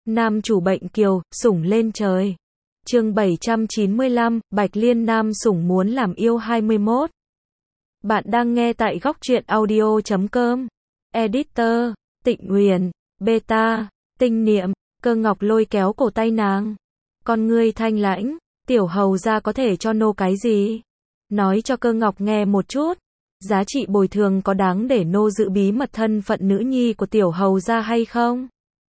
Nam chủ bệnh kiều, sủng lên trời. Chương 795, Bạch Liên nam sủng muốn làm yêu 21. Bạn đang nghe tại góc truyện audio.com. Editor, Tịnh Huyền, Beta, Tinh Niệm, Cơ Ngọc lôi kéo cổ tay nàng. Con ngươi thanh lãnh, tiểu hầu gia có thể cho nô cái gì? Nói cho Cơ Ngọc nghe một chút. Giá trị bồi thường có đáng để nô giữ bí mật thân phận nữ nhi của tiểu hầu gia hay không?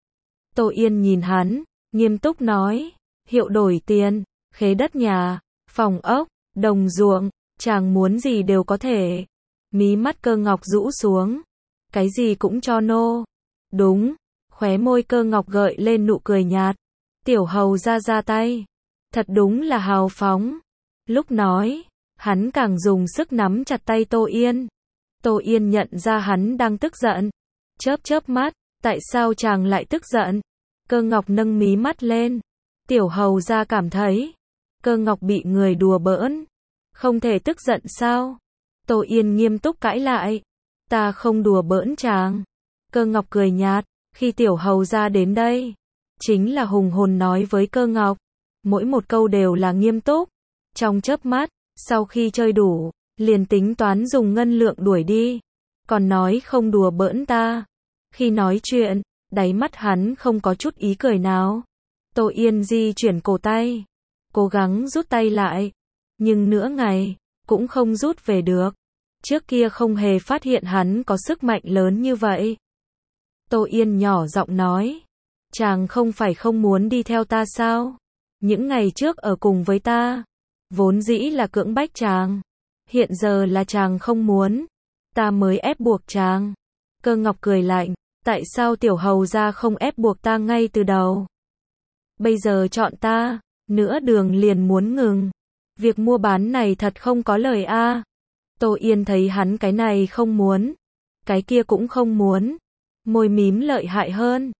Tô Yên nhìn hắn, nghiêm túc nói, hiệu đổi tiền, khế đất nhà, phòng ốc, đồng ruộng, chàng muốn gì đều có thể. Mí mắt Cơ Ngọc rũ xuống, cái gì cũng cho nô. Đúng, khóe môi Cơ Ngọc gợi lên nụ cười nhạt. Tiểu hầu ra ra tay, thật đúng là hào phóng. Lúc nói, hắn càng dùng sức nắm chặt tay Tô Yên. Tô Yên nhận ra hắn đang tức giận, chớp mắt, tại sao chàng lại tức giận? Cơ Ngọc nâng mí mắt lên. Tiểu hầu ra cảm thấy Cơ Ngọc bị người đùa bỡn, không thể tức giận sao? Tô Yên nghiêm túc cãi lại, ta không đùa bỡn chàng. Cơ Ngọc cười nhạt, khi tiểu hầu ra đến đây, chính là hùng hồn nói với Cơ Ngọc, mỗi một câu đều là nghiêm túc. Trong chớp mắt, sau khi chơi đủ, liền tính toán dùng ngân lượng đuổi đi, còn nói không đùa bỡn ta. Khi nói chuyện, đáy mắt hắn không có chút ý cười nào. Tô Yên di chuyển cổ tay, cố gắng rút tay lại, nhưng nửa ngày, cũng không rút về được. Trước kia không hề phát hiện hắn có sức mạnh lớn như vậy. Tô Yên nhỏ giọng nói, chàng không phải không muốn đi theo ta sao? Những ngày trước ở cùng với ta, vốn dĩ là cưỡng bách chàng, hiện giờ là chàng không muốn, ta mới ép buộc chàng. Cơ Ngọc cười lạnh, tại sao tiểu hầu ra không ép buộc ta ngay từ đầu? Bây giờ chọn ta, nửa đường liền muốn ngừng. Việc mua bán này thật không có lời a. Tô Yên thấy hắn cái này không muốn, cái kia cũng không muốn, môi mím lợi hại hơn.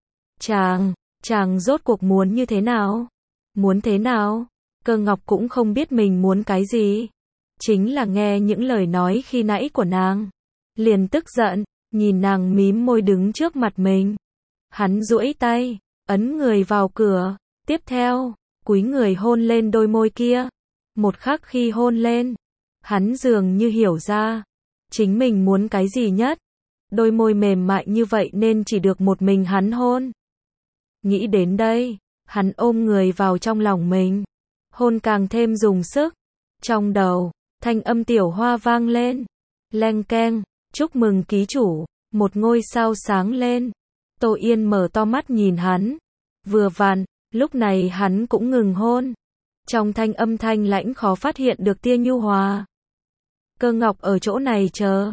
Chàng rốt cuộc muốn như thế nào? Muốn thế nào? Cơ Ngọc cũng không biết mình muốn cái gì. Chính là nghe những lời nói khi nãy của nàng, liền tức giận, nhìn nàng mím môi đứng trước mặt mình. Hắn duỗi tay, ấn người vào cửa, tiếp theo, cúi người hôn lên đôi môi kia. Một khắc khi hôn lên, hắn dường như hiểu ra, chính mình muốn cái gì nhất. Đôi môi mềm mại như vậy nên chỉ được một mình hắn hôn. Nghĩ đến đây, hắn ôm người vào trong lòng mình, hôn càng thêm dùng sức. Trong đầu, thanh âm tiểu hoa vang lên, leng keng, chúc mừng ký chủ, một ngôi sao sáng lên. Tô Yên mở to mắt nhìn hắn, vừa vặn, lúc này hắn cũng ngừng hôn. Trong thanh âm thanh lãnh khó phát hiện được tia nhu hòa. Cơ Ngọc ở chỗ này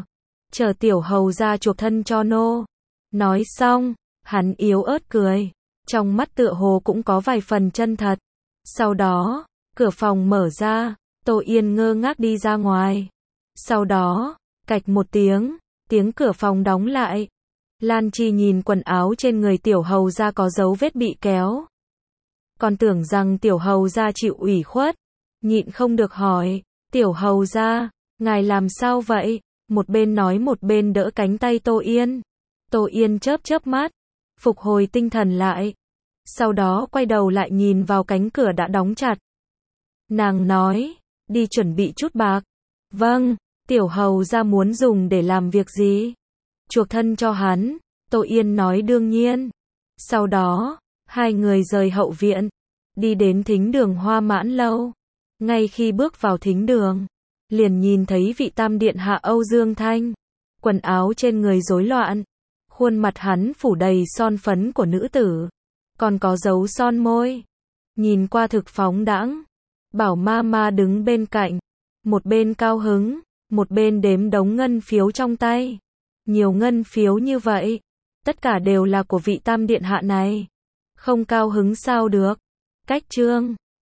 chờ tiểu hầu ra chuộc thân cho nô. Nói xong, hắn yếu ớt cười, trong mắt tựa hồ cũng có vài phần chân thật. Sau đó, cửa phòng mở ra, Tô Yên ngơ ngác đi ra ngoài. Sau đó, cạch một tiếng cửa phòng đóng lại. Lan Chi nhìn quần áo trên người tiểu hầu ra có dấu vết bị kéo, còn tưởng rằng tiểu hầu ra chịu ủy khuất, nhịn không được hỏi, tiểu hầu ra, ngài làm sao vậy? Một bên nói một bên đỡ cánh tay Tô Yên. Tô Yên chớp mắt, phục hồi tinh thần lại. Sau đó quay đầu lại nhìn vào cánh cửa đã đóng chặt. Nàng nói, đi chuẩn bị chút bạc. Vâng, tiểu hầu ra muốn dùng để làm việc gì? Chuộc thân cho hắn. Tô Yên nói đương nhiên. Sau đó, hai người rời hậu viện, đi đến thính đường Hoa Mãn lâu. Ngay khi bước vào thính đường, liền nhìn thấy vị tam điện hạ Âu Dương Thanh, quần áo trên người rối loạn, khuôn mặt hắn phủ đầy son phấn của nữ tử, còn có dấu son môi, nhìn qua thực phóng đãng. Bảo ma đứng bên cạnh, một bên cao hứng, một bên đếm đống ngân phiếu trong tay. Nhiều ngân phiếu như vậy, tất cả đều là của vị tam điện hạ này, không cao hứng sao được. Cách chương